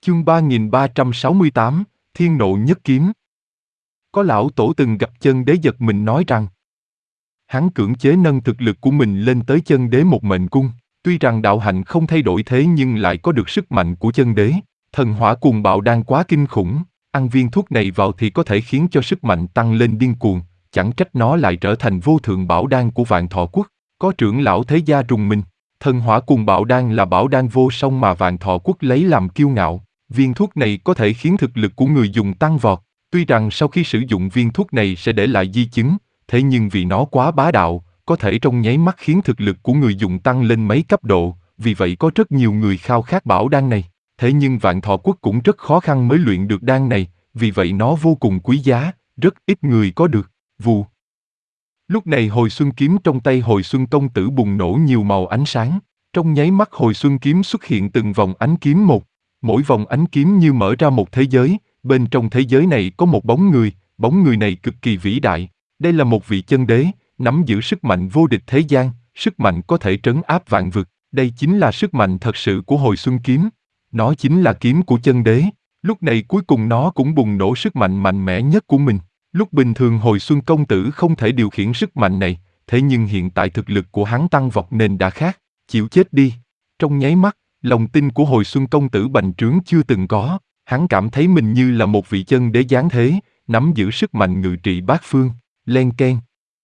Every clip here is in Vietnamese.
Chương 3368, Thiên Nộ Nhất Kiếm. Có lão tổ từng gặp chân đế giật mình nói rằng hắn cưỡng chế nâng thực lực của mình lên tới chân đế một mệnh cung, tuy rằng đạo hạnh không thay đổi thế nhưng lại có được sức mạnh của chân đế. Thần hỏa cuồng bạo đan quá kinh khủng, ăn viên thuốc này vào thì có thể khiến cho sức mạnh tăng lên điên cuồng, chẳng trách nó lại trở thành vô thượng bảo đan của Vạn Thọ Quốc. Có trưởng lão thế gia rùng mình, thần hỏa cuồng bạo đan là bảo đan vô song mà Vạn Thọ Quốc lấy làm kiêu ngạo. Viên thuốc này có thể khiến thực lực của người dùng tăng vọt, tuy rằng sau khi sử dụng viên thuốc này sẽ để lại di chứng, thế nhưng vì nó quá bá đạo, có thể trong nháy mắt khiến thực lực của người dùng tăng lên mấy cấp độ, vì vậy có rất nhiều người khao khát bảo đan này. Thế nhưng Vạn Thọ Quốc cũng rất khó khăn mới luyện được đan này, vì vậy nó vô cùng quý giá, rất ít người có được. Vù. Lúc này hồi xuân kiếm trong tay hồi xuân công tử bùng nổ nhiều màu ánh sáng, trong nháy mắt hồi xuân kiếm xuất hiện từng vòng ánh kiếm một, mỗi vòng ánh kiếm như mở ra một thế giới, bên trong thế giới này có một bóng người này cực kỳ vĩ đại, đây là một vị chân đế, nắm giữ sức mạnh vô địch thế gian, sức mạnh có thể trấn áp vạn vực, đây chính là sức mạnh thật sự của hồi xuân kiếm. Nó chính là kiếm của chân đế, lúc này cuối cùng nó cũng bùng nổ sức mạnh mạnh mẽ nhất của mình. Lúc bình thường hồi xuân công tử không thể điều khiển sức mạnh này, thế nhưng hiện tại thực lực của hắn tăng vọt nên đã khác, chịu chết đi. Trong nháy mắt, lòng tin của hồi xuân công tử bành trướng chưa từng có, hắn cảm thấy mình như là một vị chân đế giáng thế, nắm giữ sức mạnh ngự trị bát phương, len keng.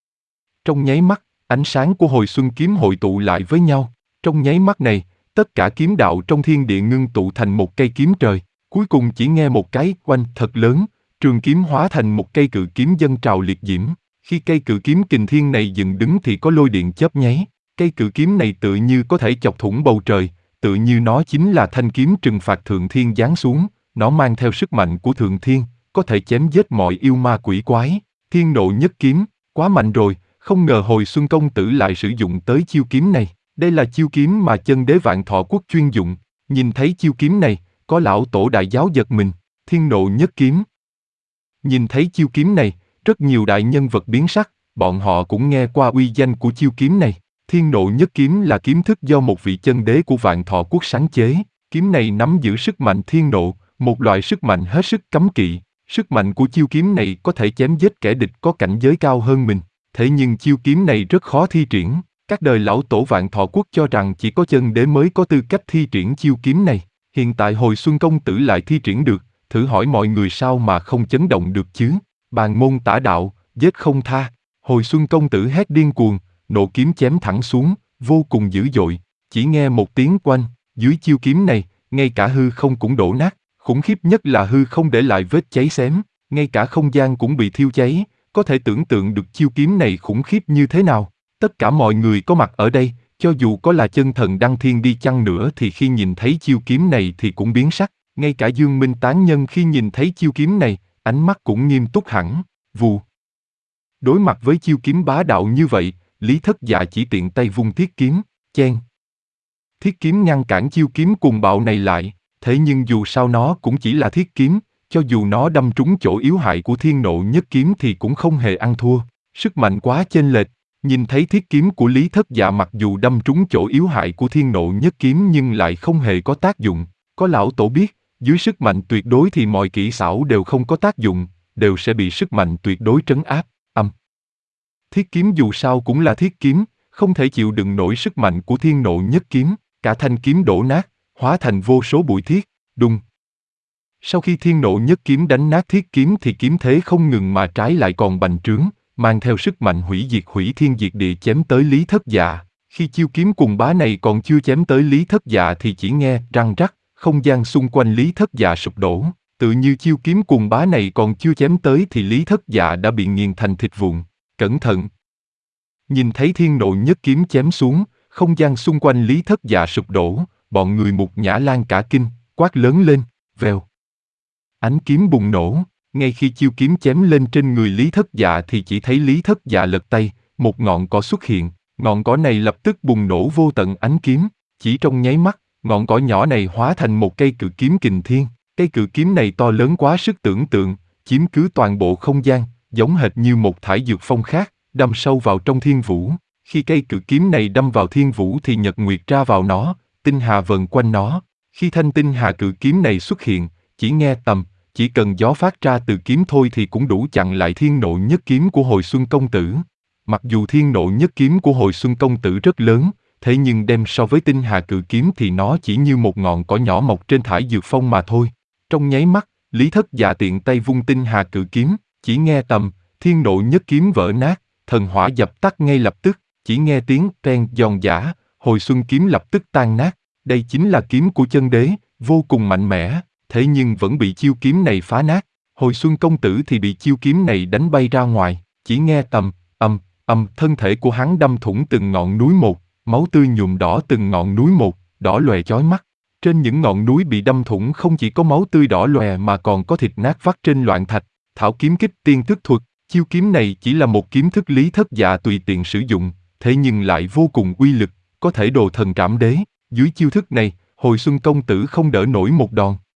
Trong nháy mắt, ánh sáng của hồi xuân kiếm hội tụ lại với nhau, trong nháy mắt này, tất cả kiếm đạo trong thiên địa ngưng tụ thành một cây kiếm trời, cuối cùng chỉ nghe một cái oanh thật lớn, trường kiếm hóa thành một cây cự kiếm dâng trào liệt diễm. Khi cây cự kiếm kình thiên này dựng đứng thì có lôi điện chớp nháy, cây cự kiếm này tựa như có thể chọc thủng bầu trời, tựa như nó chính là thanh kiếm trừng phạt thượng thiên giáng xuống, nó mang theo sức mạnh của thượng thiên, có thể chém giết mọi yêu ma quỷ quái. Thiên Nộ Nhất Kiếm, quá mạnh rồi, không ngờ hồi xuân công tử lại sử dụng tới chiêu kiếm này. Đây là chiêu kiếm mà chân đế Vạn Thọ Quốc chuyên dụng, nhìn thấy chiêu kiếm này, có lão tổ đại giáo giật mình, Thiên Nộ Nhất Kiếm. Nhìn thấy chiêu kiếm này, rất nhiều đại nhân vật biến sắc, bọn họ cũng nghe qua uy danh của chiêu kiếm này. Thiên Nộ Nhất Kiếm là kiếm thức do một vị chân đế của Vạn Thọ Quốc sáng chế, kiếm này nắm giữ sức mạnh thiên nộ, một loại sức mạnh hết sức cấm kỵ. Sức mạnh của chiêu kiếm này có thể chém giết kẻ địch có cảnh giới cao hơn mình, thế nhưng chiêu kiếm này rất khó thi triển. Các đời lão tổ Vạn Thọ Quốc cho rằng chỉ có chân đế mới có tư cách thi triển chiêu kiếm này, hiện tại hồi xuân công tử lại thi triển được, thử hỏi mọi người sao mà không chấn động được chứ. Bàn môn tả đạo, giết không tha, hồi xuân công tử hét điên cuồng, nộ kiếm chém thẳng xuống, vô cùng dữ dội, chỉ nghe một tiếng oanh, dưới chiêu kiếm này, ngay cả hư không cũng đổ nát, khủng khiếp nhất là hư không để lại vết cháy xém, ngay cả không gian cũng bị thiêu cháy, có thể tưởng tượng được chiêu kiếm này khủng khiếp như thế nào. Tất cả mọi người có mặt ở đây, cho dù có là chân thần đăng thiên đi chăng nữa thì khi nhìn thấy chiêu kiếm này thì cũng biến sắc, ngay cả Dương Minh tán nhân khi nhìn thấy chiêu kiếm này, ánh mắt cũng nghiêm túc hẳn. Vù. Đối mặt với chiêu kiếm bá đạo như vậy, Lý Thất Dạ chỉ tiện tay vung thiết kiếm, chen. Thiết kiếm ngăn cản chiêu kiếm cuồng bạo này lại, thế nhưng dù sao nó cũng chỉ là thiết kiếm, cho dù nó đâm trúng chỗ yếu hại của Thiên Nộ Nhất Kiếm thì cũng không hề ăn thua, sức mạnh quá chênh lệch. Nhìn thấy thiết kiếm của Lý Thất Dạ mặc dù đâm trúng chỗ yếu hại của Thiên Nộ Nhất Kiếm nhưng lại không hề có tác dụng. Có lão tổ biết, dưới sức mạnh tuyệt đối thì mọi kỹ xảo đều không có tác dụng, đều sẽ bị sức mạnh tuyệt đối trấn áp. Thiết kiếm dù sao cũng là thiết kiếm, không thể chịu đựng nổi sức mạnh của Thiên Nộ Nhất Kiếm, cả thanh kiếm đổ nát, hóa thành vô số bụi thiết, đùng. Sau khi Thiên Nộ Nhất Kiếm đánh nát thiết kiếm thì kiếm thế không ngừng mà trái lại còn bành trướng, mang theo sức mạnh hủy thiên diệt địa chém tới Lý Thất Dạ. Khi chiêu kiếm cuồng bá này còn chưa chém tới Lý Thất Dạ thì chỉ nghe răng rắc, không gian xung quanh Lý Thất Dạ sụp đổ, tự như chiêu kiếm cuồng bá này còn chưa chém tới thì Lý Thất Dạ đã bị nghiền thành thịt vụn. Cẩn thận! Nhìn thấy Thiên Nộ Nhất Kiếm chém xuống, không gian xung quanh Lý Thất Dạ sụp đổ, bọn người Mục Nhã Lan cả kinh, quát lớn lên, vèo. Ánh kiếm bùng nổ. Ngay khi chiêu kiếm chém lên trên người Lý Thất Dạ thì chỉ thấy Lý Thất Dạ lật tay, một ngọn cỏ xuất hiện, ngọn cỏ này lập tức bùng nổ vô tận ánh kiếm, chỉ trong nháy mắt, ngọn cỏ nhỏ này hóa thành một cây cự kiếm kình thiên, cây cự kiếm này to lớn quá sức tưởng tượng, chiếm cứ toàn bộ không gian, giống hệt như một thải dược phong khác, đâm sâu vào trong thiên vũ. Khi cây cự kiếm này đâm vào thiên vũ thì nhật nguyệt ra vào nó, tinh hà vần quanh nó, Khi thanh tinh hà cự kiếm này xuất hiện, chỉ nghe tầm, chỉ cần gió phát ra từ kiếm thôi thì cũng đủ chặn lại thiên nộ nhất kiếm của Hồi Xuân công tử. Mặc dù thiên nộ nhất kiếm của Hồi Xuân công tử rất lớn, thế nhưng đem so với tinh hà cự kiếm thì nó chỉ như một ngọn cỏ nhỏ mọc trên thải dược phong mà thôi. Trong nháy mắt, Lý Thất Dạ tiện tay vung tinh hà cự kiếm, chỉ nghe tầm, thiên nộ nhất kiếm vỡ nát, thần hỏa dập tắt ngay lập tức, chỉ nghe tiếng ten giòn giã, Hồi Xuân kiếm lập tức tan nát. Đây chính là kiếm của chân đế, vô cùng mạnh mẽ, thế nhưng vẫn bị chiêu kiếm này phá nát. Hồi Xuân công tử thì bị chiêu kiếm này đánh bay ra ngoài, chỉ nghe tầm, thân thể của hắn đâm thủng từng ngọn núi một, máu tươi nhuộm đỏ từng ngọn núi một, đỏ lòe chói mắt. Trên những ngọn núi bị đâm thủng không chỉ có máu tươi đỏ lòe mà còn có thịt nát vắt trên loạn thạch. Thảo kiếm kích tiên thức thuật, chiêu kiếm này chỉ là một kiếm thức Lý Thất Dạ tùy tiện sử dụng, thế nhưng lại vô cùng uy lực, có thể đồ thần trảm đế. Dưới chiêu thức này, Hồi Xuân công tử không đỡ nổi một đòn.